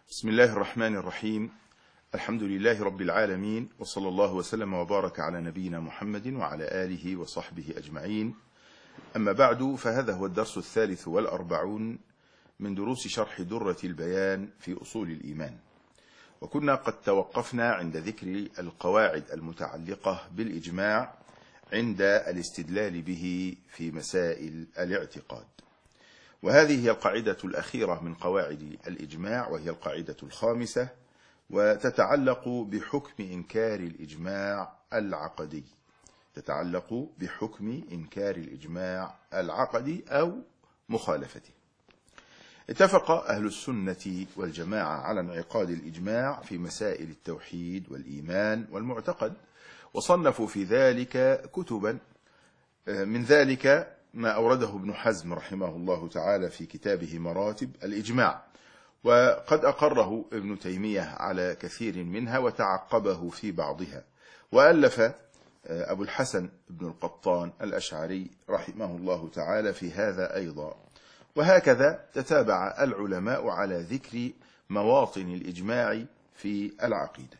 بسم الله الرحمن الرحيم. الحمد لله رب العالمين، وصلى الله وسلم وبارك على نبينا محمد وعلى آله وصحبه أجمعين. أما بعد، فهذا هو الدرس 43 من دروس شرح درة البيان في أصول الإيمان. وكنا قد توقفنا عند ذكر القواعد المتعلقة بالإجماع عند الاستدلال به في مسائل الاعتقاد، وهذه هي القاعدة الأخيرة من قواعد الإجماع، وهي القاعدة الخامسة، وتتعلق بحكم إنكار الإجماع العقدي. تتعلق بحكم إنكار الإجماع العقدي أو مخالفته. اتفق أهل السنة والجماعة على انعقاد الإجماع في مسائل التوحيد والإيمان والمعتقد، وصنفوا في ذلك كتبا. من ذلك ما أورده ابن حزم رحمه الله تعالى في كتابه مراتب الإجماع، وقد أقره ابن تيمية على كثير منها وتعقبه في بعضها، وألف أبو الحسن بن القطان الأشعري رحمه الله تعالى في هذا أيضا. وهكذا تتابع العلماء على ذكر مواطن الإجماع في العقيدة.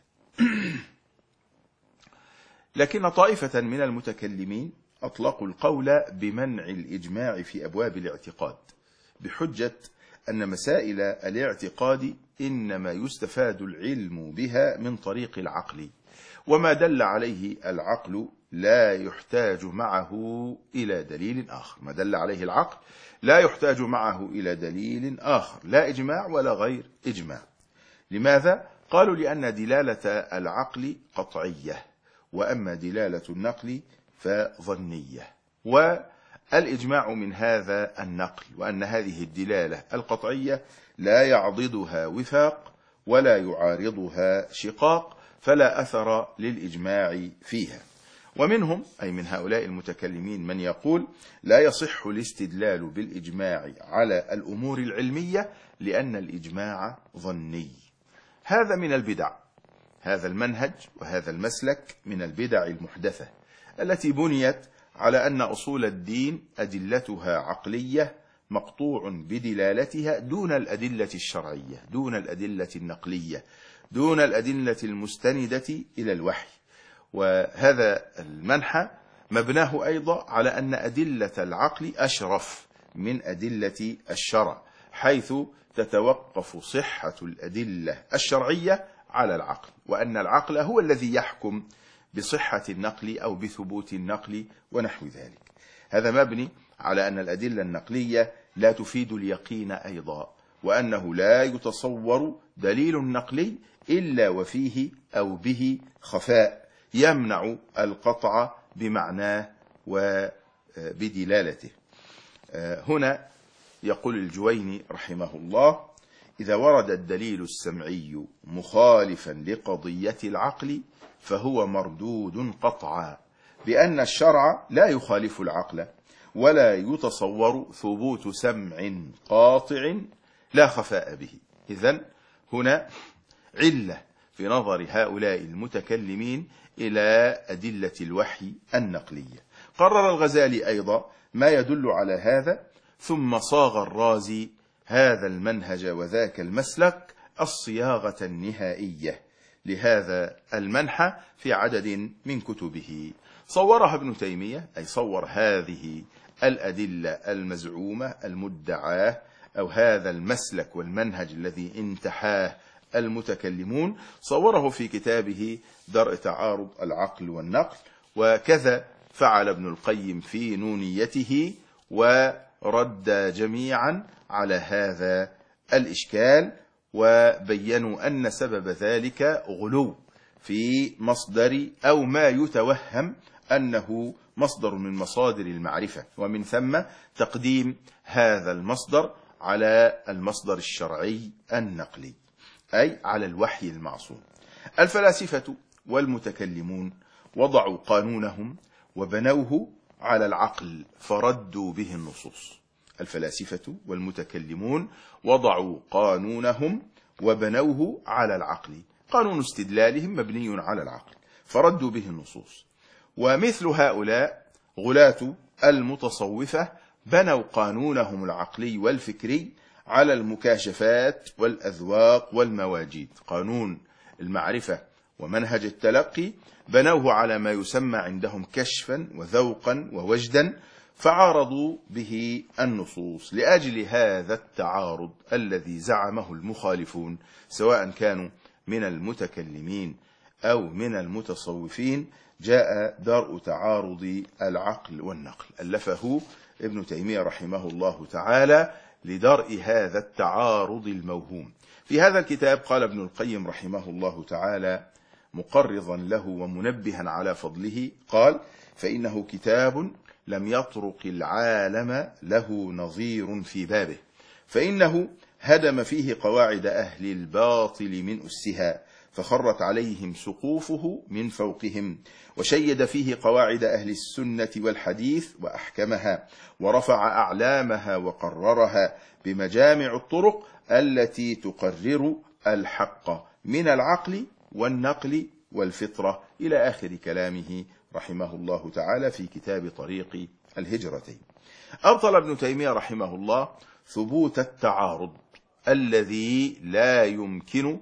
لكن طائفة من المتكلمين أطلقوا القول بمنع الإجماع في أبواب الاعتقاد بحجة أن مسائل الاعتقاد إنما يستفاد العلم بها من طريق العقل، وما دل عليه العقل لا يحتاج معه إلى دليل آخر. ما دل عليه العقل لا يحتاج معه إلى دليل آخر، لا إجماع ولا غير إجماع. لماذا؟ قالوا لأن دلالة العقل قطعية، وأما دلالة النقل فظنية، والإجماع من هذا النقل، وأن هذه الدلالة القطعية لا يعضدها وفاق ولا يعارضها شقاق، فلا أثر للإجماع فيها. ومنهم أي من هؤلاء المتكلمين من يقول لا يصح الاستدلال بالإجماع على الأمور العلمية لأن الإجماع ظني. هذا من البدع، هذا المنهج وهذا المسلك من البدع المحدثة التي بنيت على أن أصول الدين أدلتها عقلية مقطوع بدلالتها دون الأدلة الشرعية، دون الأدلة النقلية، دون الأدلة المستندة إلى الوحي. وهذا المنحى مبناه أيضا على أن أدلة العقل أشرف من أدلة الشرع، حيث تتوقف صحة الأدلة الشرعية على العقل، وأن العقل هو الذي يحكم بصحة النقل أو بثبوت النقل ونحو ذلك. هذا مبني على أن الأدلة النقلية لا تفيد اليقين أيضا، وأنه لا يتصور دليل نقلي إلا وفيه أو به خفاء يمنع القطع بمعناه وبدلالته. هنا يقول الجويني رحمه الله: إذا ورد الدليل السمعي مخالفا لقضية العقل فهو مردود قطعا، بأن الشرع لا يخالف العقل ولا يتصور ثبوت سمع قاطع لا خفاء به. إذن هنا علة في نظر هؤلاء المتكلمين إلى أدلة الوحي النقلية. قرر الغزالي أيضا ما يدل على هذا، ثم صاغ الرازي هذا المنهج وذاك المسلك الصياغة النهائية لهذا المنحى في عدد من كتبه. صورها ابن تيمية، أي صور هذه الأدلة المزعومة المدعاة، أو هذا المسلك والمنهج الذي انتحاه المتكلمون، صوره في كتابه درء تعارض العقل والنقل. وكذا فعل ابن القيم في نونيته، ورد جميعا على هذا الإشكال، وبينوا أن سبب ذلك غلو في مصدر أو ما يتوهم أنه مصدر من مصادر المعرفة، ومن ثم تقديم هذا المصدر على المصدر الشرعي النقلي، أي على الوحي المعصوم. الفلاسفة والمتكلمون وضعوا قانونهم وبنوه على العقل فردوا به النصوص. الفلاسفة والمتكلمون وضعوا قانونهم وبنوه على العقل، قانون استدلالهم مبني على العقل، فردوا به النصوص. ومثل هؤلاء غلاة المتصوفة بنوا قانونهم العقلي والفكري على المكاشفات والأذواق والمواجيد. قانون المعرفة ومنهج التلقي بنوه على ما يسمى عندهم كشفا وذوقا ووجدا، فعارضوا به النصوص. لأجل هذا التعارض الذي زعمه المخالفون سواء كانوا من المتكلمين أو من المتصوفين جاء درء تعارض العقل والنقل، ألفه ابن تيمية رحمه الله تعالى لدرء هذا التعارض الموهوم. في هذا الكتاب قال ابن القيم رحمه الله تعالى مقرضا له ومنبها على فضله، قال: فإنه كتاب لم يطرق العالم له نظير في بابه، فإنه هدم فيه قواعد أهل الباطل من أسها، فخرت عليهم سقوفه من فوقهم، وشيد فيه قواعد أهل السنة والحديث وأحكمها، ورفع أعلامها وقررها بمجامع الطرق التي تقرر الحق من العقل والنقل والفطرة، إلى آخر كلامه رحمه الله تعالى في كتاب طريق الهجرتين. أبطل ابن تيمية رحمه الله ثبوت التعارض الذي لا يمكن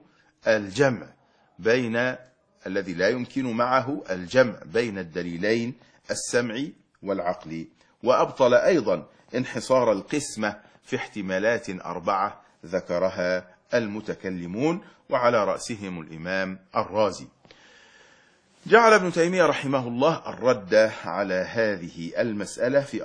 معه الجمع بين الدليلين السمعي والعقلي، وأبطل أيضا انحصار القسمة في احتمالات 4 ذكرها المتكلمون وعلى رأسهم الإمام الرازي. جعل ابن تيمية رحمه الله الرد على هذه المسألة في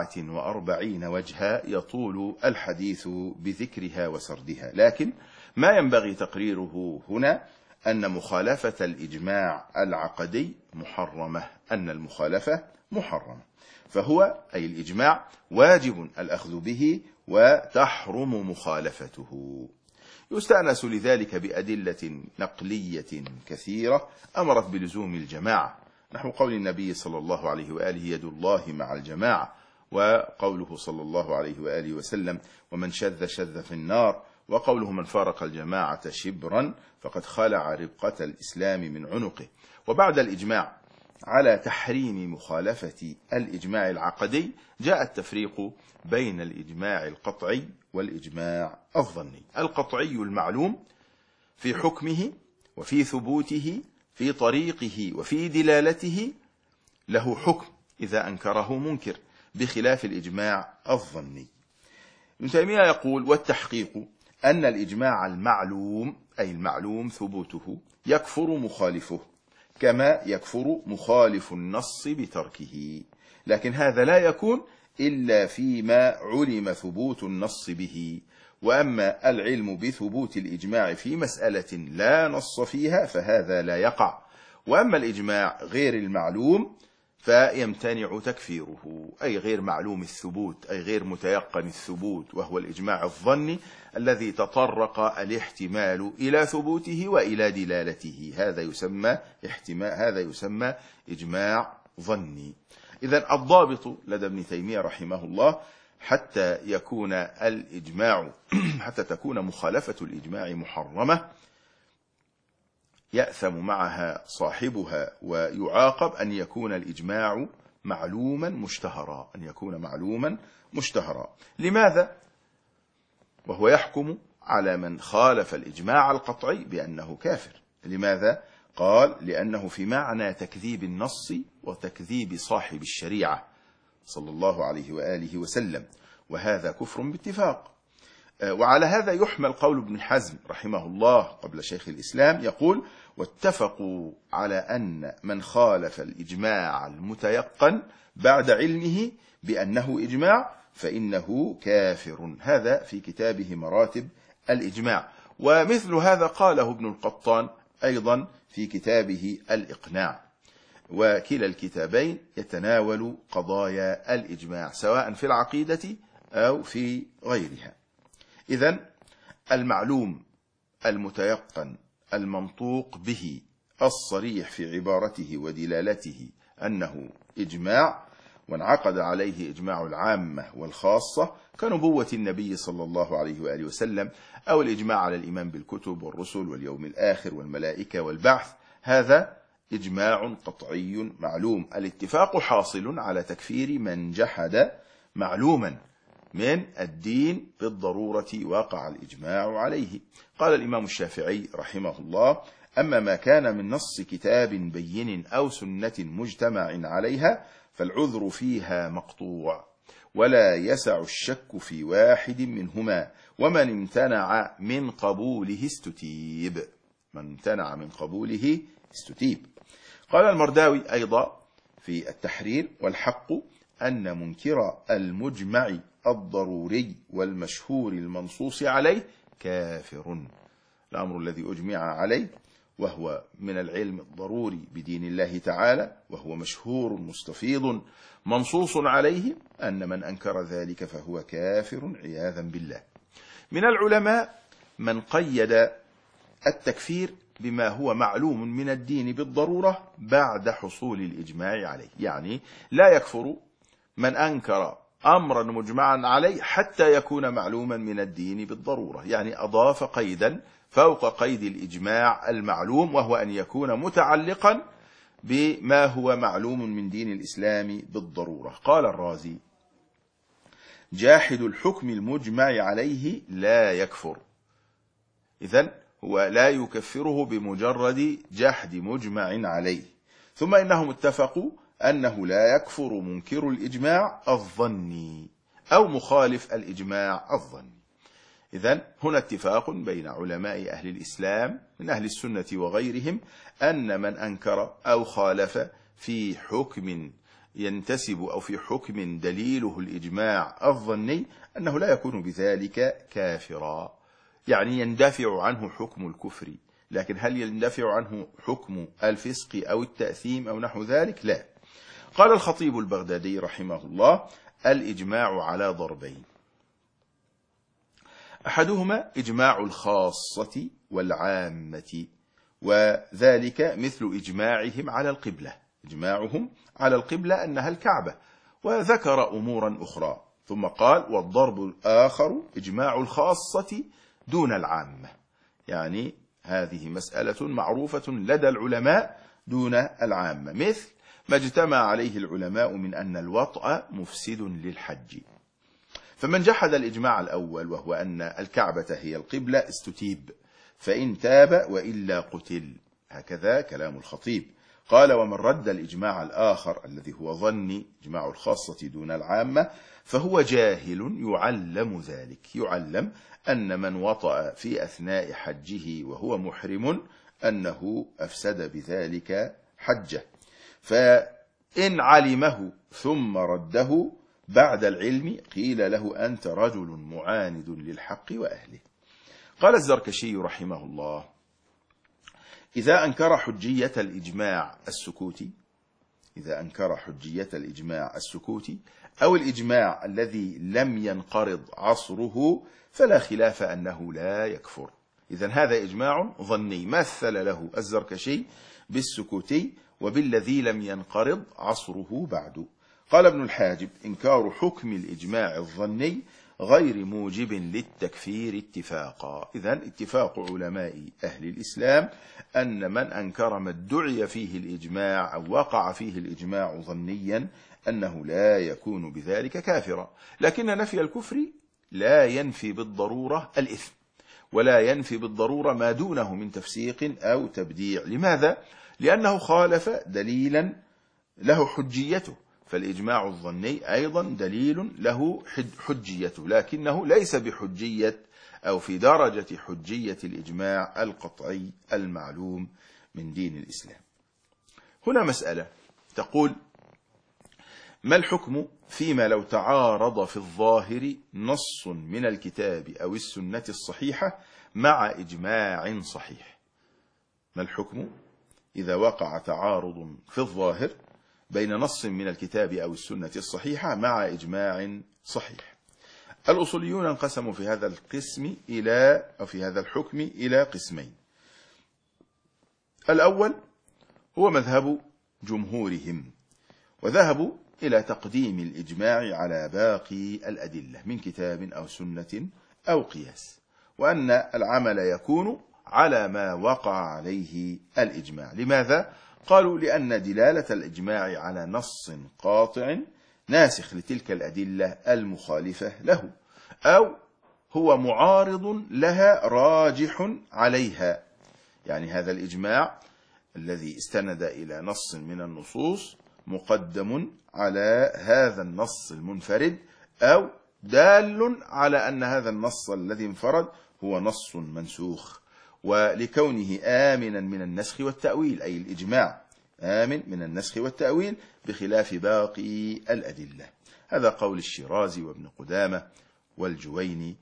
44 وجها يطول الحديث بذكرها وسردها، لكن ما ينبغي تقريره هنا أن مخالفة الإجماع العقدي محرمة، أن المخالفة محرمة، فهو أي الإجماع واجب الأخذ به وتحرم مخالفته. يستأنس لذلك بأدلة نقلية كثيرة أمرت بلزوم الجماعة، نحو قول النبي صلى الله عليه وآله: يد الله مع الجماعة، وقوله صلى الله عليه وآله وسلم: ومن شذ شذ في النار، وقوله: من فارق الجماعة شبرا فقد خلع ربقة الإسلام من عنقه. وبعد الإجماع على تحريم مخالفة الإجماع العقدي جاء التفريق بين الإجماع القطعي والإجماع الظني. القطعي المعلوم في حكمه وفي ثبوته في طريقه وفي دلالته له حكم إذا أنكره منكر، بخلاف الإجماع الظني. ابن تيمية يقول: والتحقيق أن الإجماع المعلوم أي المعلوم ثبوته يكفر مخالفه كما يكفر مخالف النص بتركه، لكن هذا لا يكون إلا فيما علم ثبوت النص به، وأما العلم بثبوت الإجماع في مسألة لا نص فيها فهذا لا يقع. وأما الإجماع غير المعلوم فيمتنع تكفيره، أي غير معلوم الثبوت، أي غير متيقن الثبوت، وهو الإجماع الظني الذي تطرق الاحتمال إلى ثبوته وإلى دلالته، هذا يسمى إجماع ظني. إذن الضابط لدى ابن تيمية رحمه الله حتى تكون مخالفة الإجماع محرمة يأثم معها صاحبها ويعاقب أن يكون الإجماع معلوما مشتهرا. لماذا؟ وهو يحكم على من خالف الإجماع القطعي بأنه كافر. لماذا؟ قال: لأنه في معنى تكذيب النص وتكذيب صاحب الشريعة صلى الله عليه وآله وسلم، وهذا كفر باتفاق. وعلى هذا يحمل قول ابن حزم رحمه الله قبل شيخ الإسلام، يقول: واتفقوا على أن من خالف الإجماع المتيقن بعد علمه بأنه إجماع فإنه كافر. هذا في كتابه مراتب الإجماع، ومثل هذا قاله ابن القطان أيضا في كتابه الإقناع، وكلا الكتابين يتناول قضايا الإجماع سواء في العقيدة أو في غيرها. إذن المعلوم المتيقن المنطوق به الصريح في عبارته ودلالته أنه إجماع، وانعقد عليه إجماع العامة والخاصة كنبوة النبي صلى الله عليه وآله وسلم، أو الإجماع على الإيمان بالكتب والرسل واليوم الآخر والملائكة والبعث، هذا إجماع قطعي معلوم. الاتفاق حاصل على تكفير من جحد معلوما من الدين بالضرورة وقع الإجماع عليه. قال الإمام الشافعي رحمه الله: أما ما كان من نص كتاب بين أو سنة مجتمع عليها فالعذر فيها مقطوع، ولا يسع الشك في واحد منهما، ومن امتنع من قبوله استتيب. من امتنع من قبوله استتيب. قال المرداوي أيضا في التحرير: والحق أن منكر المجمع الضروري والمشهور المنصوص عليه كافر. الأمر الذي أجمع عليه وهو من العلم الضروري بدين الله تعالى، وهو مشهور مستفيض منصوص عليه، أن من أنكر ذلك فهو كافر عياذا بالله. من العلماء من قيد التكفير بما هو معلوم من الدين بالضرورة بعد حصول الإجماع عليه، يعني لا يكفر من أنكر أمرا مجمعا عليه حتى يكون معلوما من الدين بالضرورة، يعني أضاف قيدا فوق قيد الإجماع المعلوم، وهو أن يكون متعلقا بما هو معلوم من دين الإسلام بالضرورة. قال الرازي: جاحد الحكم المجمع عليه لا يكفر. إذن هو لا يكفره بمجرد جحد مجمع عليه. ثم إنهم اتفقوا أنه لا يكفر منكر الإجماع الظني أو مخالف الإجماع الظني. إذن هنا اتفاق بين علماء أهل الإسلام من أهل السنة وغيرهم أن من أنكر أو خالف في حكم ينتسب أو في حكم دليله الإجماع الظني أنه لا يكون بذلك كافرا، يعني يندفع عنه حكم الكفر، لكن هل يندفع عنه حكم الفسق أو التأثيم أو نحو ذلك؟ لا. قال الخطيب البغدادي رحمه الله: الإجماع على ضربين: أحدهما إجماع الخاصة والعامة، وذلك مثل إجماعهم على القبلة، إجماعهم على القبلة أنها الكعبة، وذكر أمورا أخرى، ثم قال: والضرب الآخر إجماع الخاصة دون العامة، يعني هذه مسألة معروفة لدى العلماء دون العامة، مثل ما اجتمع عليه العلماء من أن الوطأ مفسد للحج. فمن جحد الإجماع الأول وهو أن الكعبة هي القبلة استتيب، فإن تاب وإلا قتل. هكذا كلام الخطيب. قال: ومن رد الإجماع الآخر الذي هو ظني إجماع الخاصة دون العامة فهو جاهل يعلم ذلك، يعلم أن من وطأ في أثناء حجه وهو محرم أنه أفسد بذلك حجه، فإن علمه ثم رده بعد العلم قيل له: أنت رجل معاند للحق وأهله. قال الزركشي رحمه الله: إذا أنكر حجية الإجماع السكوتي، إذا أنكر حجية الإجماع السكوتي أو الإجماع الذي لم ينقرض عصره فلا خلاف أنه لا يكفر. إذن هذا إجماع ظني مثل له الزركشي بالسكوتي وبالذي لم ينقرض عصره بعد. قال ابن الحاجب: إنكار حكم الإجماع الظني غير موجب للتكفير اتفاقا. إذن اتفاق علماء أهل الإسلام أن من أنكر ما ادعي فيه الإجماع أو وقع فيه الإجماع ظنيا أنه لا يكون بذلك كافرا، لكن نفي الكفر لا ينفي بالضرورة الإثم، ولا ينفي بالضرورة ما دونه من تفسيق أو تبديع. لماذا؟ لأنه خالف دليلا له حجيته، فالإجماع الظني أيضا دليل له حجيته، لكنه ليس بحجية أو في درجة حجية الإجماع القطعي المعلوم من دين الإسلام. هنا مسألة تقول: ما الحكم فيما لو تعارض في الظاهر نص من الكتاب أو السنة الصحيحة مع إجماع صحيح؟ ما الحكم إذا وقع تعارض في الظاهر بين نص من الكتاب أو السنة الصحيحة مع إجماع صحيح؟ الأصوليون انقسموا في هذا القسم في هذا الحكم إلى قسمين. الأول هو مذهب جمهورهم، وذهبوا إلى تقديم الإجماع على باقي الأدلة من كتاب أو سنة أو قياس، وأن العمل يكون على ما وقع عليه الإجماع. لماذا؟ قالوا: لأن دلالة الإجماع على نص قاطع ناسخ لتلك الأدلة المخالفة له، أو هو معارض لها راجح عليها. يعني هذا الإجماع الذي استند إلى نص من النصوص مقدم على هذا النص المنفرد، أو دال على أن هذا النص الذي انفرد هو نص منسوخ، ولكونه آمنا من النسخ والتأويل، أي الإجماع آمن من النسخ والتأويل بخلاف باقي الأدلة. هذا قول الشيرازي وابن قدامة والجويني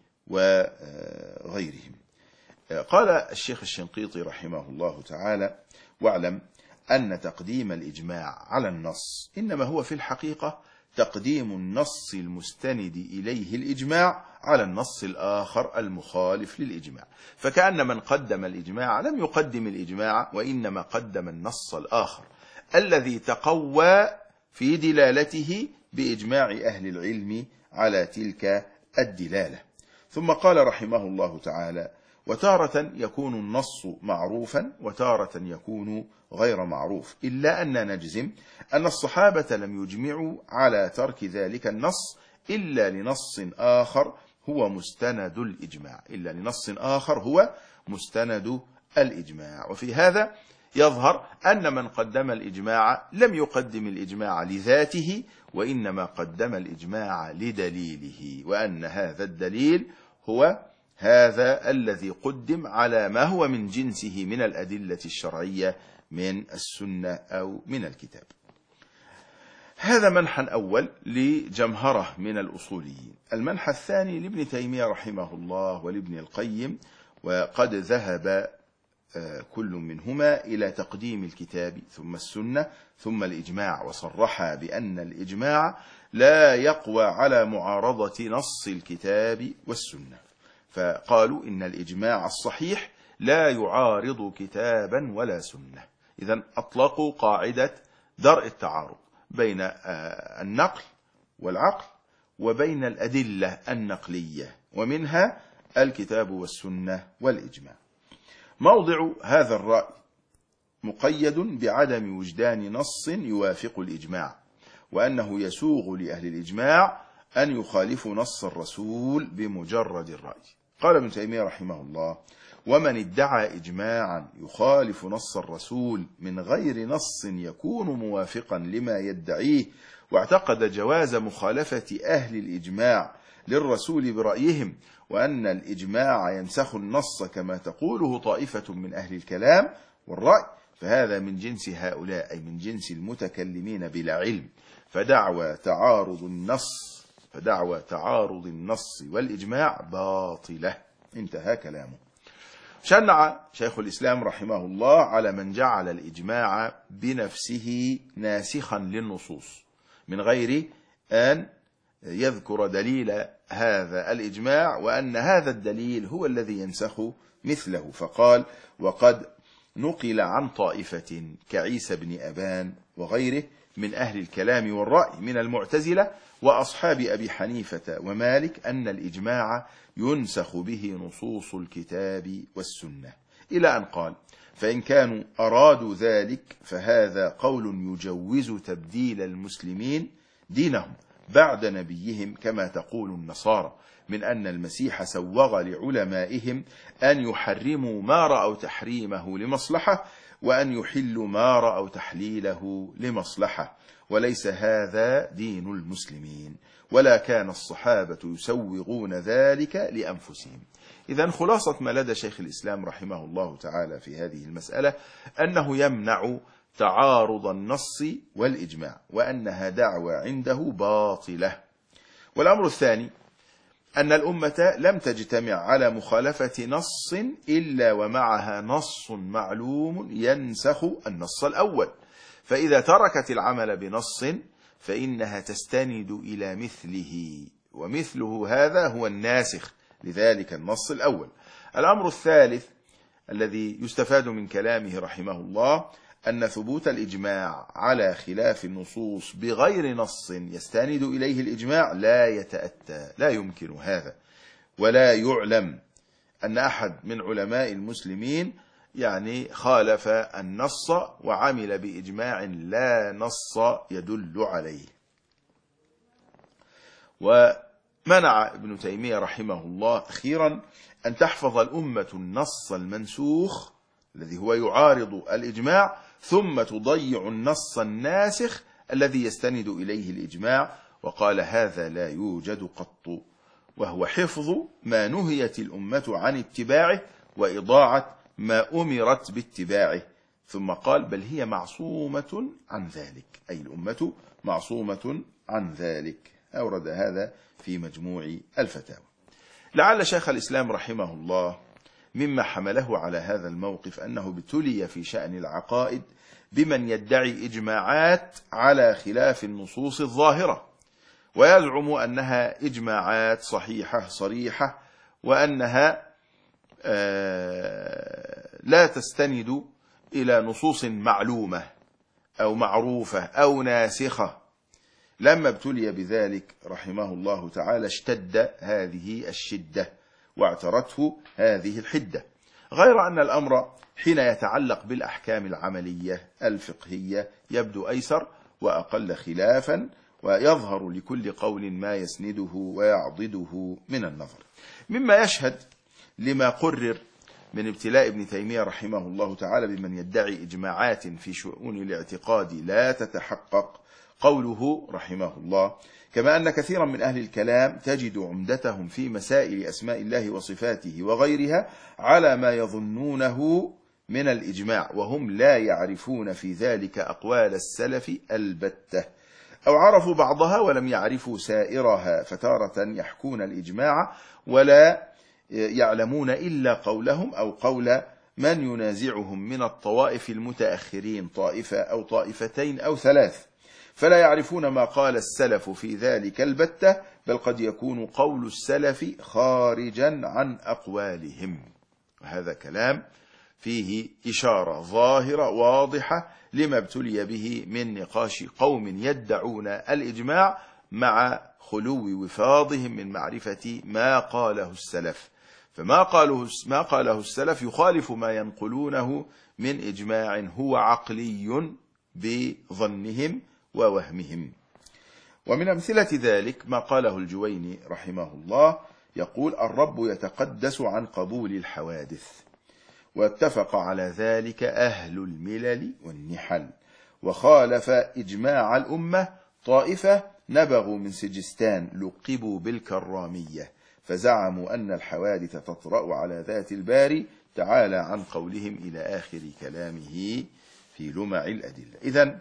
وغيرهم. قال الشيخ الشنقيطي رحمه الله تعالى: واعلم أن تقديم الإجماع على النص إنما هو في الحقيقة تقديم النص المستند إليه الإجماع على النص الآخر المخالف للإجماع، فكأن من قدم الإجماع لم يقدم الإجماع، وإنما قدم النص الآخر الذي تقوى في دلالته بإجماع أهل العلم على تلك الدلالة. ثم قال رحمه الله تعالى: وتارة يكون النص معروفا وتارة يكون غير معروف، إلا أن نجزم أن الصحابة لم يجمعوا على ترك ذلك النص إلا لنص آخر هو مستند الإجماع، إلا لنص آخر هو مستند الإجماع. وفي هذا يظهر أن من قدم الإجماع لم يقدم الإجماع لذاته، وإنما قدم الإجماع لدليله، وأن هذا الدليل هو هذا الذي قدم على ما هو من جنسه من الأدلة الشرعية من السنة أو من الكتاب. هذا منحى أول لجمهرة من الأصوليين. المنحى الثاني لابن تيمية رحمه الله ولابن القيم، وقد ذهب كل منهما إلى تقديم الكتاب ثم السنة ثم الإجماع، وصرح بأن الإجماع لا يقوى على معارضة نص الكتاب والسنة، فقالوا إن الإجماع الصحيح لا يعارض كتابا ولا سنة. إذن أطلقوا قاعدة درء التعارض بين النقل والعقل وبين الأدلة النقلية، ومنها الكتاب والسنة والإجماع. موضع هذا الرأي مقيد بعدم وجدان نص يوافق الإجماع، وأنه يسوغ لأهل الإجماع أن يخالفوا نص الرسول بمجرد الرأي. قال ابن تيمية رحمه الله: ومن ادعى إجماعا يخالف نص الرسول من غير نص يكون موافقا لما يدعيه، واعتقد جواز مخالفة أهل الإجماع للرسول برأيهم، وأن الإجماع ينسخ النص كما تقوله طائفة من أهل الكلام والرأي، فهذا من جنس هؤلاء، أي من جنس المتكلمين بلا علم، فدعوى تعارض النص والإجماع باطلة. انتهى كلامه. شنع شيخ الإسلام رحمه الله على من جعل الإجماع بنفسه ناسخا للنصوص من غير أن يذكر دليل هذا الإجماع، وأن هذا الدليل هو الذي ينسخ مثله، فقال: وقد نقل عن طائفة كعيسى بن أبان وغيره من أهل الكلام والرأي من المعتزلة وأصحاب أبي حنيفة ومالك أن الإجماع ينسخ به نصوص الكتاب والسنة، إلى أن قال: فإن كانوا أرادوا ذلك فهذا قول يجوز تبديل المسلمين دينهم بعد نبيهم، كما تقول النصارى من أن المسيح سوغ لعلمائهم أن يحرموا ما رأوا تحريمه لمصلحة، وأن يحلوا ما رأوا تحليله لمصلحة، وليس هذا دين المسلمين، ولا كان الصحابة يسوغون ذلك لأنفسهم. إذن خلاصة ما لدى شيخ الإسلام رحمه الله تعالى في هذه المسألة أنه يمنع تعارض النص والإجماع، وأنها دعوى عنده باطلة. والأمر الثاني أن الأمة لم تجتمع على مخالفة نص إلا ومعها نص معلوم ينسخ النص الأول، فإذا تركت العمل بنص فإنها تستند إلى مثله، ومثله هذا هو الناسخ لذلك النص الأول. الأمر الثالث الذي يستفاد من كلامه رحمه الله أن ثبوت الإجماع على خلاف النصوص بغير نص يستند إليه الإجماع لا يتأتى، لا يمكن هذا، ولا يعلم أن أحد من علماء المسلمين خالف النص وعمل بإجماع لا نص يدل عليه. ومنع ابن تيمية رحمه الله أخيرا أن تحفظ الأمة النص المنسوخ الذي هو يعارض الإجماع ثم تضيع النص الناسخ الذي يستند إليه الإجماع، وقال هذا لا يوجد قط، وهو حفظ ما نهيت الأمة عن اتباعه وإضاعة ما أمرت باتباعه. ثم قال بل هي معصومة عن ذلك، أي الأمة معصومة عن ذلك. أورد هذا في مجموع الفتاوى. لعل شيخ الإسلام رحمه الله مما حمله على هذا الموقف أنه ابتلي في شأن العقائد بمن يدعي إجماعات على خلاف النصوص الظاهرة، ويزعم أنها إجماعات صحيحة صريحة، وأنها لا تستند إلى نصوص معلومة أو معروفة أو ناسخة. لما ابتلي بذلك رحمه الله تعالى اشتد هذه الشدة واعترته هذه الحدة، غير أن الأمر حين يتعلق بالأحكام العملية الفقهية يبدو أيسر وأقل خلافا، ويظهر لكل قول ما يسنده ويعضده من النظر. مما يشهد لما قرر من ابتلاء ابن تيمية رحمه الله تعالى بمن يدعي إجماعات في شؤون الاعتقاد لا تتحقق قوله رحمه الله: كما أن كثيرا من أهل الكلام تجد عمدتهم في مسائل أسماء الله وصفاته وغيرها على ما يظنونه من الإجماع، وهم لا يعرفون في ذلك أقوال السلف البتة، أو عرفوا بعضها ولم يعرفوا سائرها، فتارة يحكون الإجماع ولا يعلمون إلا قولهم أو قول من ينازعهم من الطوائف المتأخرين، طائفة أو طائفتين أو ثلاث، فلا يعرفون ما قال السلف في ذلك البتة، بل قد يكون قول السلف خارجا عن أقوالهم. وهذا كلام فيه إشارة ظاهرة واضحة لما ابتلي به من نقاش قوم يدعون الإجماع مع خلو وفاضهم من معرفة ما قاله السلف. فما قاله السلف يخالف ما ينقلونه من إجماع هو عقلي بظنهم ووهمهم. ومن أمثلة ذلك ما قاله الجويني رحمه الله، يقول: الرب يتقدس عن قبول الحوادث، واتفق على ذلك أهل الملل والنحل، وخالف إجماع الأمة طائفة نبغوا من سجستان لقبوا بالكرامية، فزعموا أن الحوادث تطرأ على ذات الباري تعالى عن قولهم إلى آخر كلامه في لمع الأدلة. إذن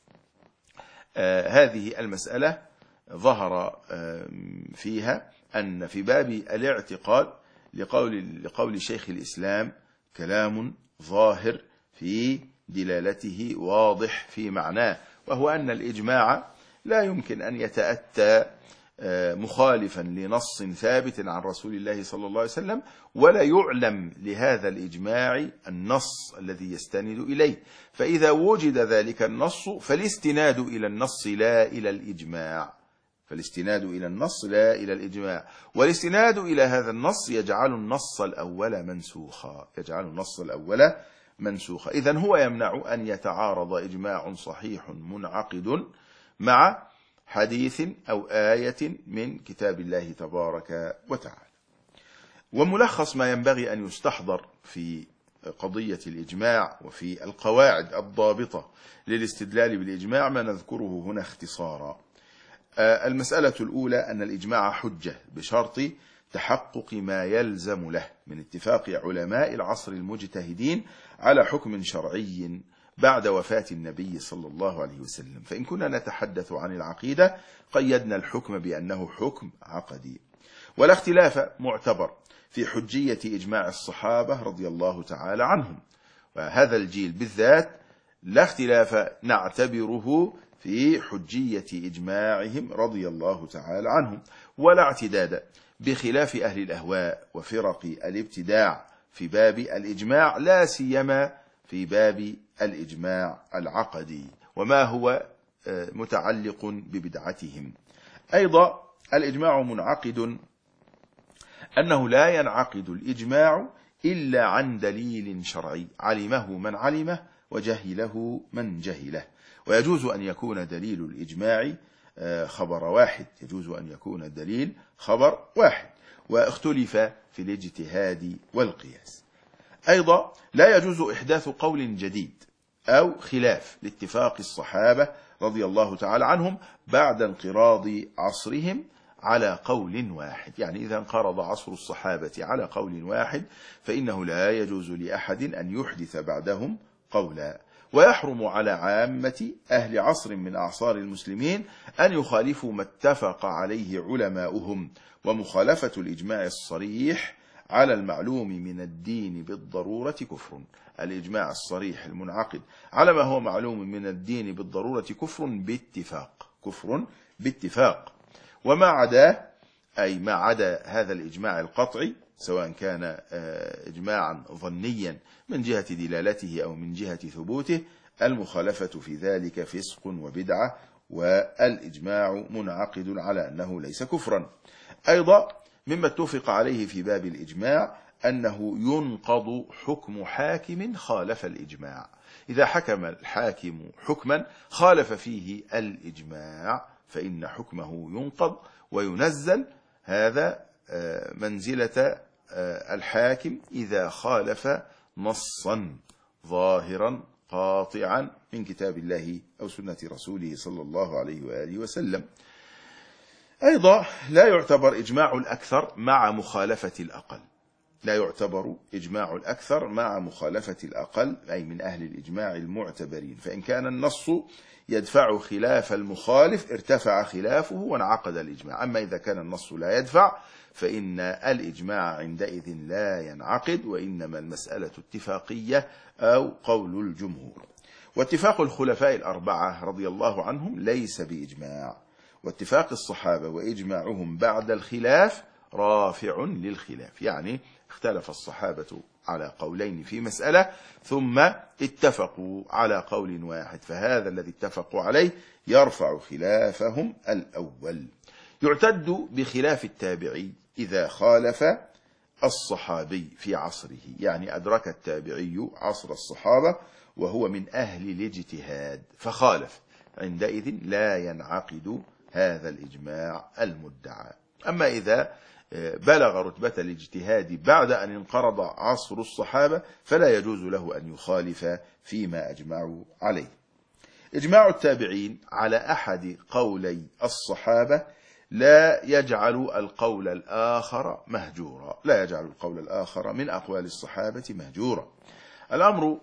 هذه المسألة ظهر فيها أن في باب الاعتقاد لقول شيخ الإسلام كلام ظاهر في دلالته واضح في معناه، وهو أن الإجماع لا يمكن أن يتأتى مخالفا لنص ثابت عن رسول الله صلى الله عليه وسلم، ولا يعلم لهذا الإجماع النص الذي يستند إليه، فإذا وجد ذلك النص فالاستناد إلى النص لا إلى الإجماع، والاستناد إلى هذا النص يجعل النص الأول منسوخا. إذن هو يمنع أن يتعارض إجماع صحيح منعقد مع حديث أو آية من كتاب الله تبارك وتعالى. وملخص ما ينبغي أن يستحضر في قضية الإجماع وفي القواعد الضابطة للاستدلال بالإجماع ما نذكره هنا اختصارا. المسألة الأولى أن الإجماع حجة بشرط تحقق ما يلزم له من اتفاق علماء العصر المجتهدين على حكم شرعي بعد وفاة النبي صلى الله عليه وسلم. فإن كنا نتحدث عن العقيدة قيدنا الحكم بأنه حكم عقدي. ولا اختلاف معتبر في حجية إجماع الصحابة رضي الله تعالى عنهم، وهذا الجيل بالذات لا اختلاف نعتبره في حجية إجماعهم رضي الله تعالى عنهم، ولا اعتداد بخلاف أهل الأهواء وفرق الابتداع في باب الإجماع، لا سيما في باب الإجماع العقدي وما هو متعلق ببدعتهم. أيضا الإجماع منعقد، أنه لا ينعقد الإجماع إلا عن دليل شرعي علمه من علمه وجهله من جهله، ويجوز أن يكون دليل الإجماع خبر واحد، يجوز أن يكون الدليل خبر واحد. واختلف في الاجتهاد والقياس. أيضا لا يجوز إحداث قول جديد أو خلاف لاتفاق الصحابة رضي الله تعالى عنهم بعد انقراض عصرهم على قول واحد. يعني إذا انقرض عصر الصحابة على قول واحد فإنه لا يجوز لأحد أن يحدث بعدهم قولا. ويحرم على عامة أهل عصر من أعصار المسلمين أن يخالفوا ما اتفق عليه علماؤهم. ومخالفة الإجماع الصريح على المعلوم من الدين بالضرورة كفر. الإجماع الصريح المنعقد على ما هو معلوم من الدين بالضرورة كفر باتفاق. وما عدا، أي ما عدا هذا الإجماع القطعي، سواء كان إجماعا ظنيا من جهة دلالته أو من جهة ثبوته، المخالفة في ذلك فسق وبدعة، والإجماع منعقد على أنه ليس كفرا. أيضا مما اتفق عليه في باب الإجماع أنه ينقض حكم حاكم خالف الإجماع. إذا حكم الحاكم حكما خالف فيه الإجماع فإن حكمه ينقض وينزل، هذا منزلة الحاكم إذا خالف نصا ظاهرا قاطعا من كتاب الله أو سنة رسوله صلى الله عليه وآله وسلم. أيضا لا يعتبر إجماع الأكثر مع مخالفة الأقل. لا يعتبر إجماع الأكثر مع مخالفة الأقل، أي من أهل الإجماع المعتبرين. فإن كان النص يدفع خلاف المخالف ارتفع خلافه وانعقد الإجماع. أما إذا كان النص لا يدفع فإن الإجماع عندئذ لا ينعقد، وإنما المسألة اتفاقية أو قول الجمهور. واتفاق الخلفاء الأربعة رضي الله عنهم ليس بإجماع، واتفاق الصحابة وإجماعهم بعد الخلاف رافع للخلاف. يعني اختلف الصحابة على قولين في مسألة ثم اتفقوا على قول واحد، فهذا الذي اتفقوا عليه يرفع خلافهم الأول. يعتد بخلاف التابعي إذا خالف الصحابي في عصره، يعني أدرك التابعي عصر الصحابة وهو من أهل الاجتهاد فخالف، عندئذ لا ينعقد هذا الإجماع المدعى. أما إذا بلغ رتبة الاجتهاد بعد أن انقرض عصر الصحابة فلا يجوز له أن يخالف فيما أجمعوا عليه. إجماع التابعين على أحد قولي الصحابة لا يجعل القول الآخر مهجورا، لا يجعل القول الآخر من أقوال الصحابة مهجورا. الأمر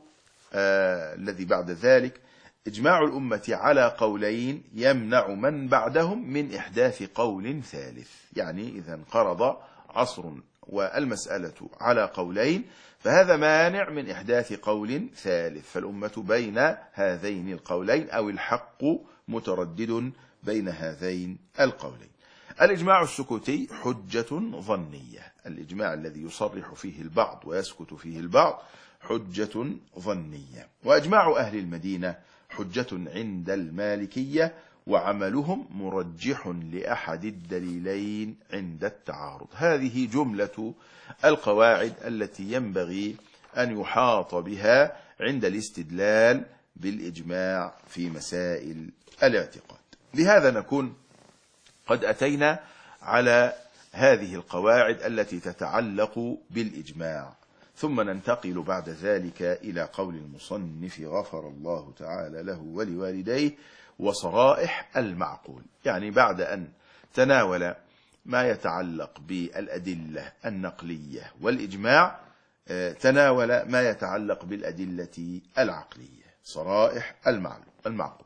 الذي بعد ذلك إجماع الأمة على قولين يمنع من بعدهم من إحداث قول ثالث. يعني إذا انقرض عصر والمسألة على قولين فهذا مانع من إحداث قول ثالث، فالأمة بين هذين القولين أو الحق متردد بين هذين القولين. الإجماع السكوتي حجة ظنية، الإجماع الذي يصرح فيه البعض ويسكت فيه البعض حجة ظنية. وإجماع أهل المدينة حجة عند المالكية، وعملهم مرجح لأحد الدليلين عند التعارض. هذه جملة القواعد التي ينبغي أن يحاط بها عند الاستدلال بالإجماع في مسائل الاعتقاد. بهذا نكون قد أتينا على هذه القواعد التي تتعلق بالإجماع، ثم ننتقل بعد ذلك إلى قول المصنف غفر الله تعالى له ولوالديه وصرائح المعقول. يعني بعد أن تناول ما يتعلق بالأدلة النقلية والإجماع تناول ما يتعلق بالأدلة العقلية، صرائح المعقول.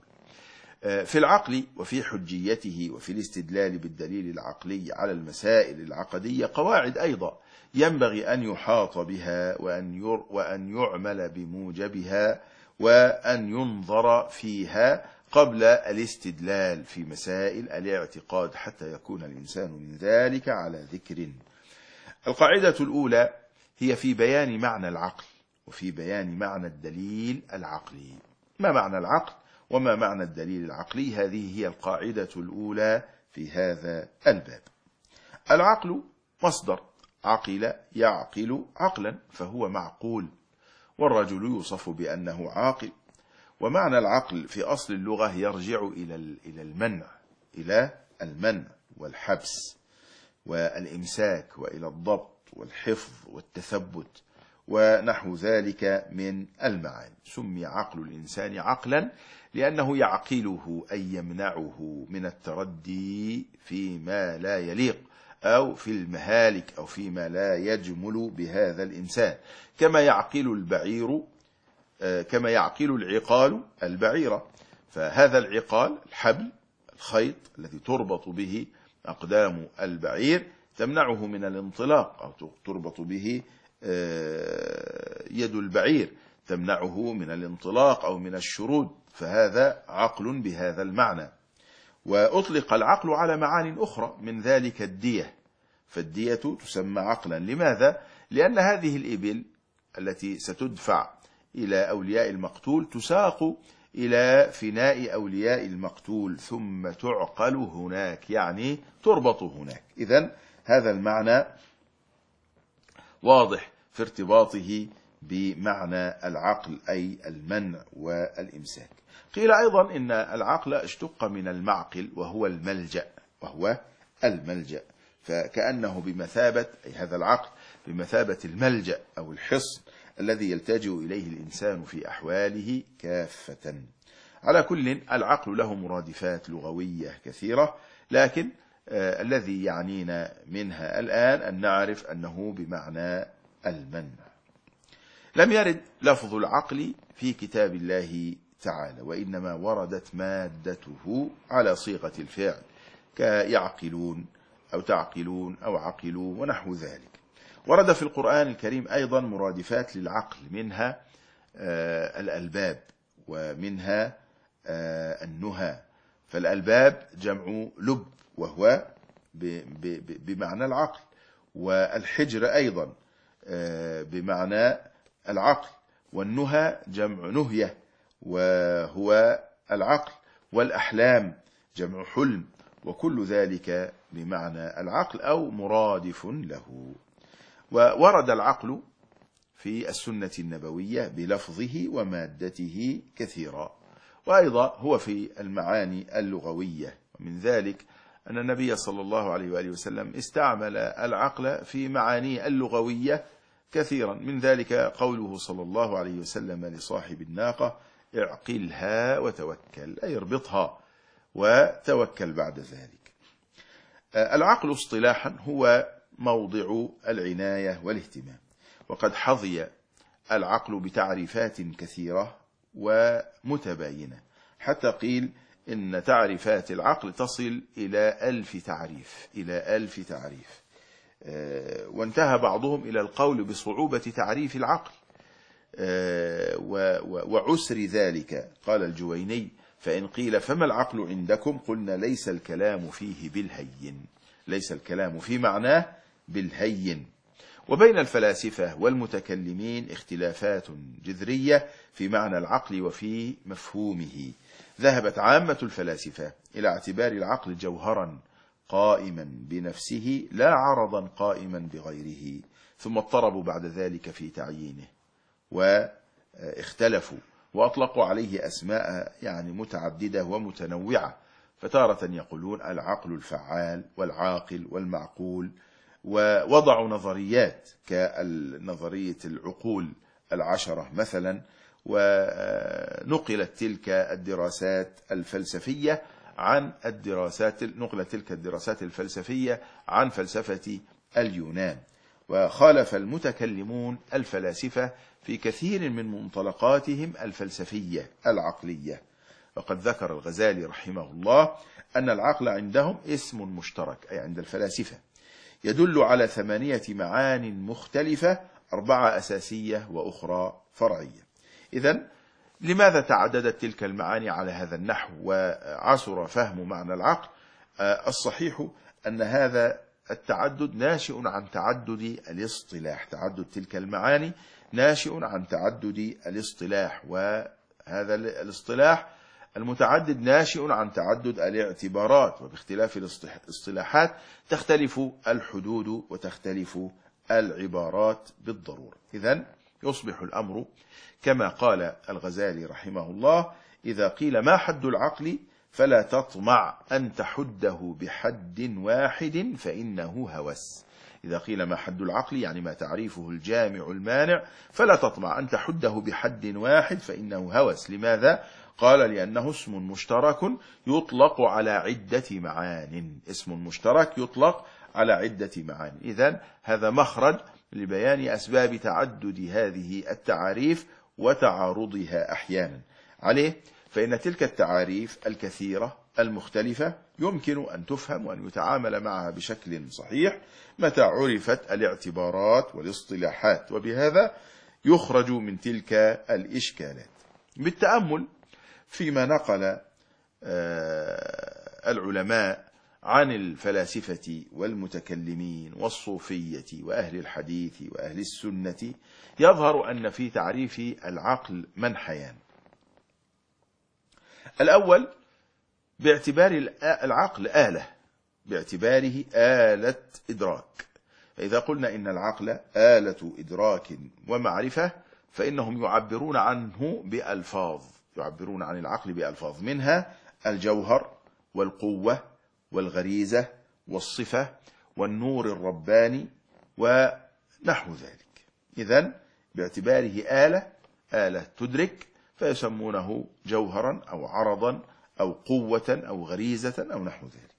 في العقل وفي حجيته وفي الاستدلال بالدليل العقلي على المسائل العقدية قواعد أيضا ينبغي أن يحاط بها وأن يعمل بموجبها وأن ينظر فيها قبل الاستدلال في مسائل الاعتقاد حتى يكون الإنسان من ذلك على ذكر. القاعدة الأولى هي في بيان معنى العقل وفي بيان معنى الدليل العقلي. ما معنى العقل وما معنى الدليل العقلي؟ هذه هي القاعدة الأولى في هذا الباب. العقل مصدر عقل يعقل عقلا فهو معقول، والرجل يوصف بأنه عاقل. ومعنى العقل في أصل اللغة يرجع إلى المنع، إلى المنع والحبس والإمساك، وإلى الضبط والحفظ والتثبت ونحو ذلك من المعاني. سمي عقل الإنسان عقلا لأنه يعقله أي يمنعه من التردي فيما لا يليق أو في المهالك أو فيما لا يجمل بهذا الإنسان، كما يعقل العقال البعيرة. فهذا العقال الحبل الخيط الذي تربط به أقدام البعير تمنعه من الانطلاق، أو تربط به يد البعير تمنعه من الانطلاق أو من الشرود، فهذا عقل بهذا المعنى. وأطلق العقل على معان أخرى من ذلك الدية، فالدية تسمى عقلا. لماذا؟ لأن هذه الإبل التي ستدفع إلى أولياء المقتول تساق إلى فناء أولياء المقتول ثم تعقل هناك، يعني تربط هناك. إذن هذا المعنى واضح في ارتباطه بمعنى العقل أي المنع والإمساك. قيل أيضا إن العقل اشتق من المعقل وهو الملجأ، فكأنه بمثابة أي هذا العقل بمثابة الملجأ أو الحصن الذي يلتجئ إليه الإنسان في أحواله كافة. على كل العقل له مرادفات لغوية كثيرة، لكن الذي يعنينا منها الآن أن نعرف أنه بمعنى المنع. لم يرد لفظ العقل في كتاب الله تعالى، وإنما وردت مادته على صيغة الفعل كيعقلون أو تعقلون أو عقلوا ونحو ذلك. ورد في القرآن الكريم أيضا مرادفات للعقل، منها الألباب ومنها النهى. فالألباب جمع لب وهو بمعنى العقل، والحجر أيضا بمعنى العقل، والنهى جمع نهية وهو العقل، والأحلام جمع حلم، وكل ذلك بمعنى العقل أو مرادف له. وورد العقل في السنة النبوية بلفظه ومادته كثيرا، وأيضا هو في المعاني اللغوية. ومن ذلك أن النبي صلى الله عليه وآله وسلم استعمل العقل في معانيه اللغوية كثيرا. من ذلك قوله صلى الله عليه وسلم لصاحب الناقة: اعقلها وتوكل، أي اربطها وتوكل بعد ذلك. العقل اصطلاحا هو موضع العناية والاهتمام، وقد حظي العقل بتعريفات كثيرة ومتباينة، حتى قيل إن تعريفات العقل تصل إلى 1000 تعريف. وانتهى بعضهم إلى القول بصعوبة تعريف العقل وعسر ذلك. قال الجويني: فإن قيل فما العقل عندكم قلنا ليس الكلام فيه بالهين، ليس الكلام في معناه بالهين. وبين الفلاسفة والمتكلمين اختلافات جذرية في معنى العقل وفي مفهومه. ذهبت عامة الفلاسفة إلى اعتبار العقل جوهرا قائما بنفسه لا عرضا قائما بغيره، ثم اضطربوا بعد ذلك في تعيينه واختلفوا وأطلقوا عليه أسماء يعني متعددة ومتنوعة. فتارة يقولون العقل الفعال والعاقل والمعقول، ووضعوا نظريات كنظرية العقول 10 مثلا، ونقلت تلك الدراسات الفلسفية عن فلسفة اليونان. وخالف المتكلمون الفلاسفة في كثير من منطلقاتهم الفلسفية العقلية. وقد ذكر الغزالي رحمه الله أن العقل عندهم اسم مشترك، أي عند الفلاسفة، يدل على 8 معان مختلفة، 4 أساسية وأخرى فرعية. إذن لماذا تعددت تلك المعاني على هذا النحو وعسر فهم معنى العقل؟ الصحيح أن هذا التعدد ناشئ عن تعدد الاصطلاح، تعدد تلك المعاني ناشئ عن تعدد الاصطلاح، وهذا الاصطلاح المتعدد ناشئ عن تعدد الاعتبارات، وباختلاف الاصطلاحات تختلف الحدود وتختلف العبارات بالضرورة. إذن يصبح الأمر كما قال الغزالي رحمه الله: إذا قيل ما حد العقل فلا تطمع أن تحده بحد واحد فإنه هوس. إذا قيل ما حد العقل يعني ما تعريفه الجامع المانع، فلا تطمع أن تحده بحد واحد فإنه هوس. لماذا؟ قال لأنه اسم مشترك يطلق على عدة معان. اسم مشترك يطلق على عدة معان. إذن هذا مخرج لبيان أسباب تعدد هذه التعاريف وتعارضها أحيانا عليه. فإن تلك التعاريف الكثيرة المختلفة يمكن أن تفهم وأن يتعامل معها بشكل صحيح متى عرفت الاعتبارات والاصطلاحات، وبهذا يخرج من تلك الإشكالات. بالتأمل فيما نقل العلماء عن الفلاسفة والمتكلمين والصوفية وأهل الحديث وأهل السنة، يظهر أن في تعريف العقل منحيان. الأول باعتبار العقل آلة، باعتباره آلة إدراك. فإذا قلنا إن العقل آلة إدراك ومعرفة فإنهم يعبرون عنه بألفاظ، يعبرون عن العقل بألفاظ، منها الجوهر والقوة والغريزة والصفة والنور الرباني ونحو ذلك. إذن باعتباره آلة تدرك فيسمونه جوهرا أو عرضا أو قوة أو غريزة أو نحو ذلك.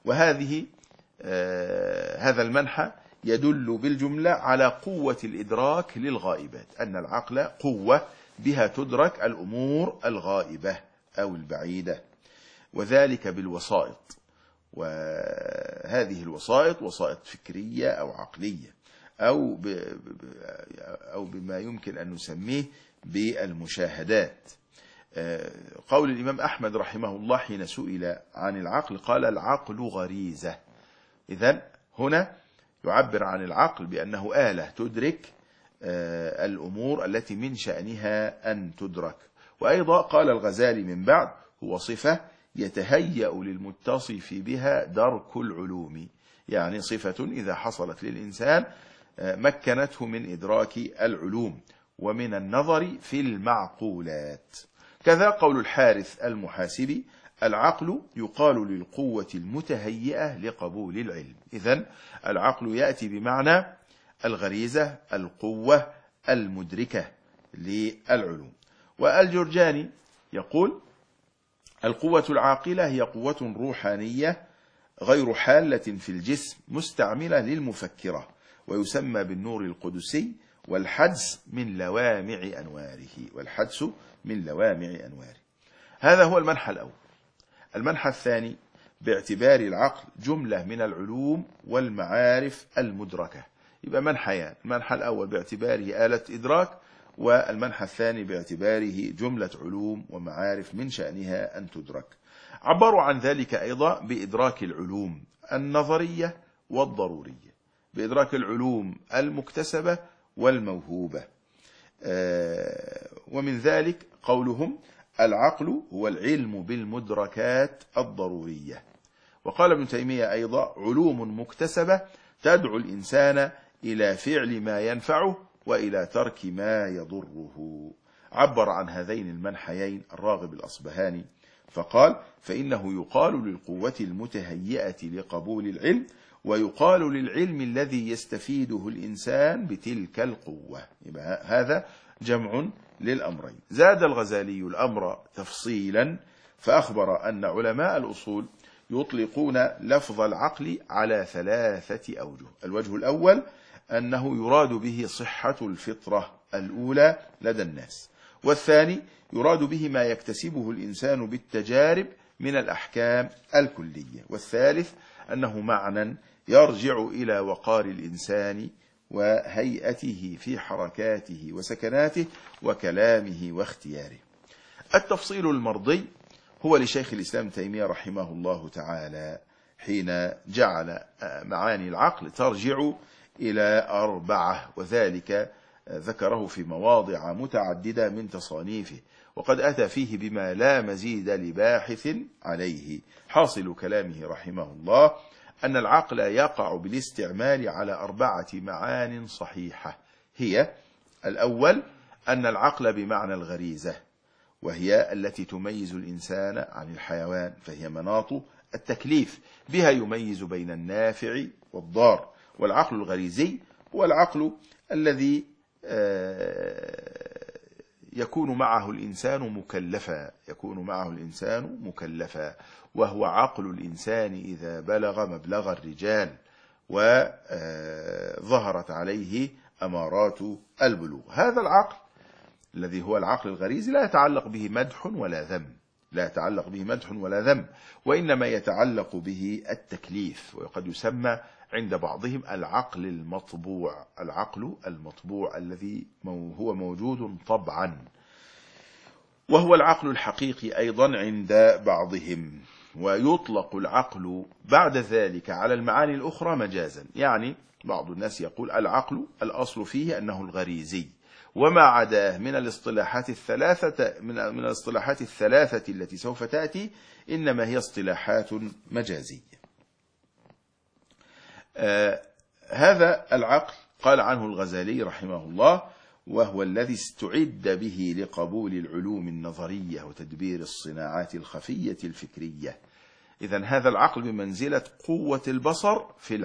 هذا المنحى يدل بالجملة على قوة الإدراك للغائبات، أن العقل قوة بها تدرك الأمور الغائبة أو البعيدة، وذلك بالوسائط. وهذه الوسائط وسائط فكرية أو عقلية أو بما يمكن أن نسميه بالمشاهدات. قول الإمام أحمد رحمه الله حين سئل عن العقل قال العقل غريزة. إذن هنا يعبر عن العقل بأنه آلة تدرك الأمور التي من شأنها أن تدرك. وأيضا قال الغزالي من بعد هو صفة يتهيأ للمتصف بها درك العلوم، يعني صفة إذا حصلت للإنسان مكنته من إدراك العلوم ومن النظر في المعقولات. كذا قول الحارث المحاسبي العقل يقال للقوة المتهيئة لقبول العلم. إذن العقل يأتي بمعنى الغريزة، القوة المدركة للعلوم. والجرجاني يقول القوة العاقلة هي قوة روحانية غير حالة في الجسم مستعملة للمفكرة، ويسمى بالنور القدسي، والحدس من لوامع أنواره. هذا هو المنحى الأول. المنحى الثاني باعتبار العقل جملة من العلوم والمعارف المدركة. يبقى منحيان، المنحى الأول باعتباره آلة إدراك، والمنحى الثاني باعتباره جملة علوم ومعارف من شأنها أن تدرك. عبروا عن ذلك أيضا بإدراك العلوم النظرية والضرورية، بإدراك العلوم المكتسبة والموهوبة. ومن ذلك قولهم العقل هو العلم بالمدركات الضرورية. وقال ابن تيمية أيضا علوم مكتسبة تدعو الإنسان إلى فعل ما ينفعه وإلى ترك ما يضره. عبر عن هذين المنحيين الراغب الأصبهاني فقال فإنه يقال للقوة المتهيئة لقبول العلم، ويقال للعلم الذي يستفيده الإنسان بتلك القوة. يبقى هذا جمع للأمرين. زاد الغزالي الأمر تفصيلا فأخبر أن علماء الأصول يطلقون لفظ العقل على 3 أوجه. الوجه الأول أنه يراد به صحة الفطرة الأولى لدى الناس، والثاني يراد به ما يكتسبه الإنسان بالتجارب من الأحكام الكلية، والثالث أنه معنى يرجع إلى وقار الإنسان وهيئته في حركاته وسكناته وكلامه واختياره. التفصيل المرضي هو لشيخ الإسلام تيمية رحمه الله تعالى حين جعل معاني العقل ترجع إلى 4، وذلك ذكره في مواضع متعددة من تصانيفه، وقد أتى فيه بما لا مزيد لباحث عليه. حاصل كلامه رحمه الله أن العقل يقع بالاستعمال على 4 معان صحيحة. هي الأول أن العقل بمعنى الغريزة، وهي التي تميز الإنسان عن الحيوان، فهي مناط التكليف، بها يميز بين النافع والضار. والعقل الغريزي هو العقل الذي يكون معه الإنسان مكلفا، وهو عقل الإنسان إذا بلغ مبلغ الرجال وظهرت عليه أمارات البلوغ. هذا العقل الذي هو العقل الغريزي لا يتعلق به مدح ولا ذم، وإنما يتعلق به التكليف، وقد يسمى عند بعضهم العقل المطبوع الذي هو موجود طبعا، وهو العقل الحقيقي أيضا عند بعضهم. ويطلق العقل بعد ذلك على المعاني الأخرى مجازا، يعني بعض الناس يقول العقل الأصل فيه أنه الغريزي، وما عداه من الاصطلاحات الثلاثة التي سوف تأتي إنما هي اصطلاحات مجازية. هذا العقل قال عنه الغزالي رحمه الله: وهو الذي استعد به لقبول العلوم النظرية وتدبير الصناعات الخفية الفكرية. إذن هذا العقل بمنزلة قوة البصر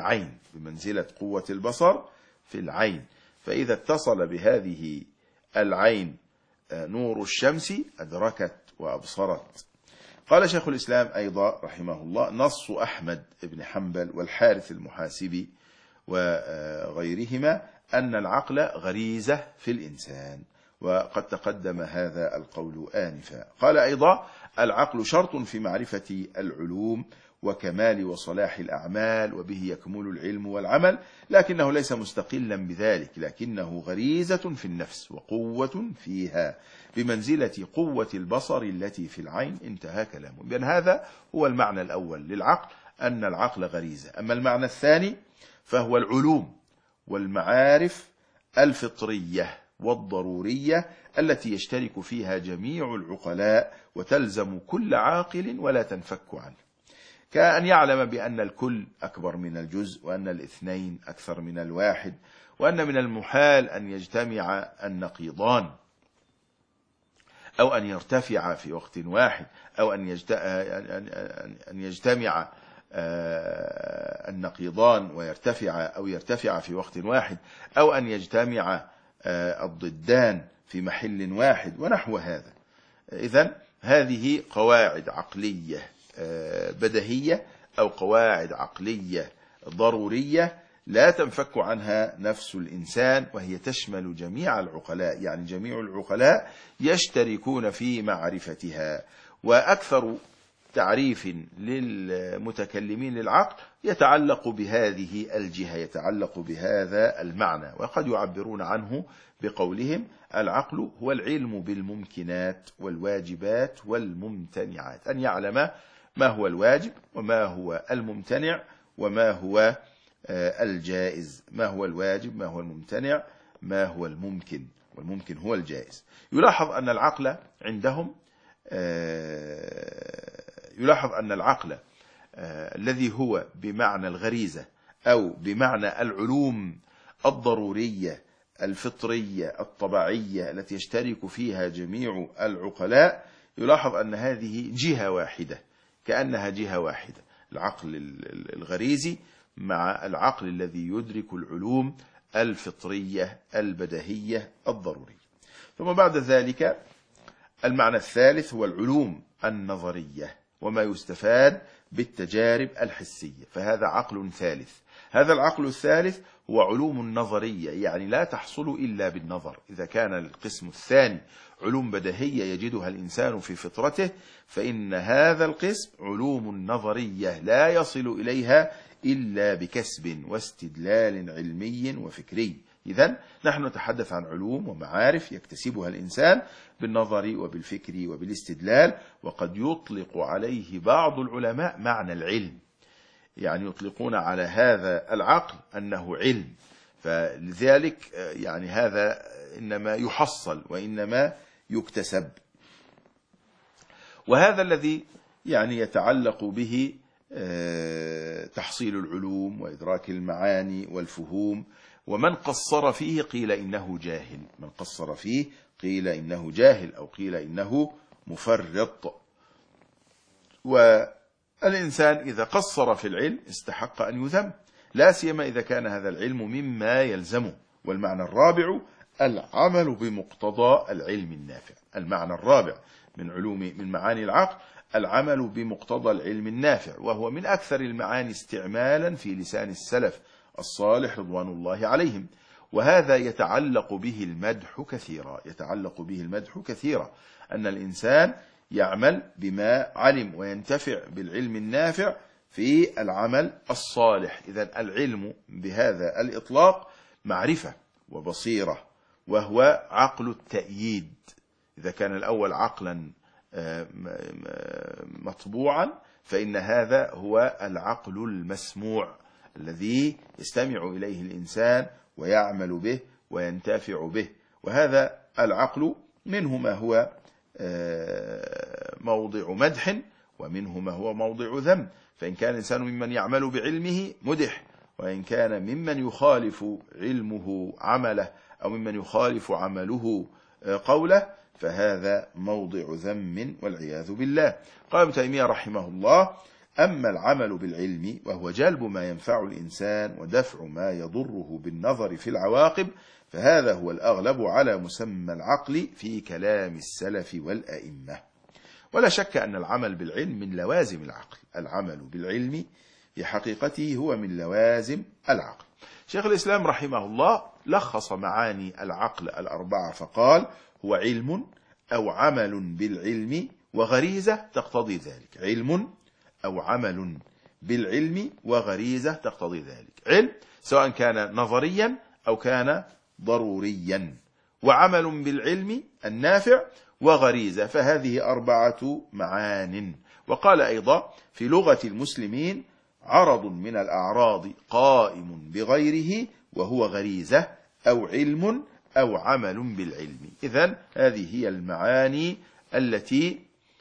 في العين، فإذا اتصل بهذه العين نور الشمس أدركت وأبصرت. قال شيخ الإسلام أيضا رحمه الله: نص أحمد بن حنبل والحارث المحاسبي وغيرهما أن العقل غريزة في الإنسان، وقد تقدم هذا القول آنفا. قال أيضا: العقل شرط في معرفة العلوم وكمال وصلاح الأعمال، وبه يكمل العلم والعمل، لكنه ليس مستقلا بذلك، لكنه غريزة في النفس وقوة فيها بمنزلة قوة البصر التي في العين. انتهى كلامه. بأن هذا هو المعنى الأول للعقل، أن العقل غريزة. أما المعنى الثاني فهو العلوم والمعارف الفطرية والضرورية التي يشترك فيها جميع العقلاء وتلزم كل عاقل ولا تنفك عنه، كأن يعلم بأن الكل أكبر من الجزء، وأن الاثنين أكثر من الواحد، وأن من المحال أن يجتمع النقيضان أو أن يرتفع في وقت واحد، أو أن يجتمع النقيضان يرتفع في وقت واحد، أو أن يجتمع الضدان في محل واحد ونحو هذا. إذن هذه قواعد عقلية بديهية أو قواعد عقلية ضرورية لا تنفك عنها نفس الإنسان، وهي تشمل جميع العقلاء، يعني جميع العقلاء يشتركون في معرفتها. وأكثر تعريف للمتكلمين للعقل يتعلق بهذه الجهة، يتعلق بهذا المعنى، وقد يعبرون عنه بقولهم: العقل هو العلم بالممكنات والواجبات والممتنعات، أن يعلم ما هو الواجب وما هو الممتنع وما هو الجائز، ما هو الواجب ما هو الممتنع ما هو الممكن، والممكن هو الجائز. يلاحظ أن العقل الذي هو بمعنى الغريزة أو بمعنى العلوم الضرورية الفطرية الطبيعية التي يشترك فيها جميع العقلاء، يلاحظ أن هذه جهة واحدة، كأنها جهة واحدة، العقل الغريزي مع العقل الذي يدرك العلوم الفطرية البديهية الضرورية. ثم بعد ذلك المعنى الثالث هو العلوم النظرية وما يستفاد بالتجارب الحسية، فهذا عقل ثالث. هذا العقل الثالث هو علوم نظرية، يعني لا تحصل إلا بالنظر. إذا كان القسم الثاني علوم بديهية يجدها الإنسان في فطرته، فإن هذا القسم علوم نظرية لا يصل إليها إلا بكسب واستدلال علمي وفكري. إذن نحن نتحدث عن علوم ومعارف يكتسبها الإنسان بالنظر وبالفكر وبالاستدلال، وقد يطلق عليه بعض العلماء معنى العلم، يعني يطلقون على هذا العقل أنه علم، فلذلك يعني هذا إنما يحصل وإنما يكتسب. وهذا الذي يعني يتعلق به تحصيل العلوم وإدراك المعاني والفهوم. ومن قصر فيه قيل إنه جاهل، من قصر فيه قيل إنه جاهل أو قيل إنه مفرط. والإنسان إذا قصر في العلم استحق أن يذم، لا سيما إذا كان هذا العلم مما يلزمه. والمعنى الرابع العمل بمقتضى العلم النافع. المعنى الرابع من معاني العقل العمل بمقتضى العلم النافع، وهو من أكثر المعاني استعمالا في لسان السلف الصالح رضوان الله عليهم. وهذا يتعلق به المدح كثيرا، أن الإنسان يعمل بما علم وينتفع بالعلم النافع في العمل الصالح. إذن العلم بهذا الإطلاق معرفة وبصيرة، وهو عقل التأييد. إذا كان الأول عقلا مطبوعا، فإن هذا هو العقل المسموع الذي يستمع إليه الإنسان ويعمل به وينتفع به. وهذا العقل منه ما هو موضع مدح، ومنه ما هو موضع ذم. فإن كان الإنسان ممن يعمل بعلمه مدح، وإن كان ممن يخالف علمه عمله أو ممن يخالف عمله قوله، فهذا موضع ذم والعياذ بالله. قال ابن تيمية رحمه الله: أما العمل بالعلم وهو جلب ما ينفع الإنسان ودفع ما يضره بالنظر في العواقب، فهذا هو الأغلب على مسمى العقل في كلام السلف والأئمة. ولا شك أن العمل بالعلم من لوازم العقل. العمل بالعلم في حقيقته هو من لوازم العقل. شيخ الإسلام رحمه الله لخص معاني العقل الأربعة فقال: هو علم أو عمل بالعلم وغريزة تقتضي ذلك. علم أو عمل بالعلم وغريزة تقتضي ذلك. علم سواء كان نظريا أو كان ضروريا، وعمل بالعلم النافع، وغريزة. فهذه أربعة معان. وقال أيضا: في لغة المسلمين عرض من الأعراض قائم بغيره، وهو غريزة أو علم أو عمل بالعلم. إذن هذه هي المعاني التي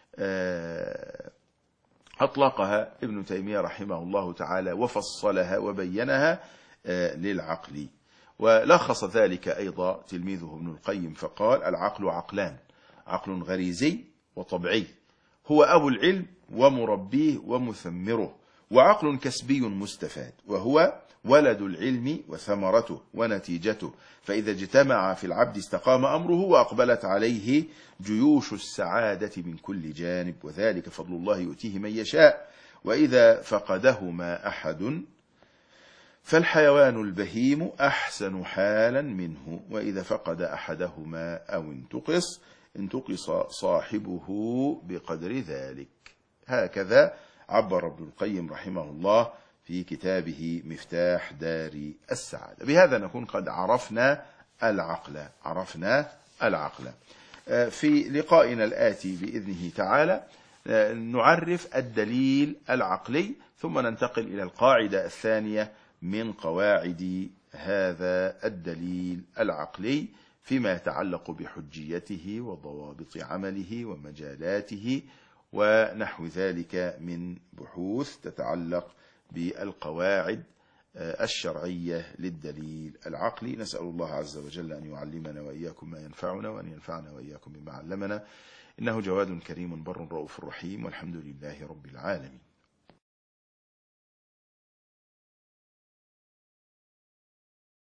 أطلقها ابن تيمية رحمه الله تعالى وفصلها وبينها للعقل. ولخص ذلك أيضا تلميذه ابن القيم فقال: العقل عقلان: عقل غريزي وطبعي هو أبو العلم ومربيه ومثمره، وعقل كسبي مستفاد وهو ولد العلم وثمرته ونتيجته، فإذا اجتمع في العبد استقام أمره وأقبلت عليه جيوش السعادة من كل جانب، وذلك فضل الله يؤتيه من يشاء. وإذا فقدهما أحد فالحيوان البهيم أحسن حالا منه، وإذا فقد أحدهما أو انتقص صاحبه بقدر ذلك. هكذا عبر ابن القيم رحمه الله في كتابه مفتاح دار السعادة. بهذا نكون قد عرفنا العقل. في لقائنا الآتي بإذنه تعالى نعرف الدليل العقلي، ثم ننتقل إلى القاعدة الثانية من قواعد هذا الدليل العقلي فيما يتعلق بحجيته وضوابط عمله ومجالاته ونحو ذلك من بحوث تتعلق بالقواعد الشرعية للدليل العقلي. نسأل الله عز وجل أن يعلمنا وإياكم ما ينفعنا، وأن ينفعنا وإياكم بما علمنا، إنه جواد كريم بر رؤوف رحيم، والحمد لله رب العالمين.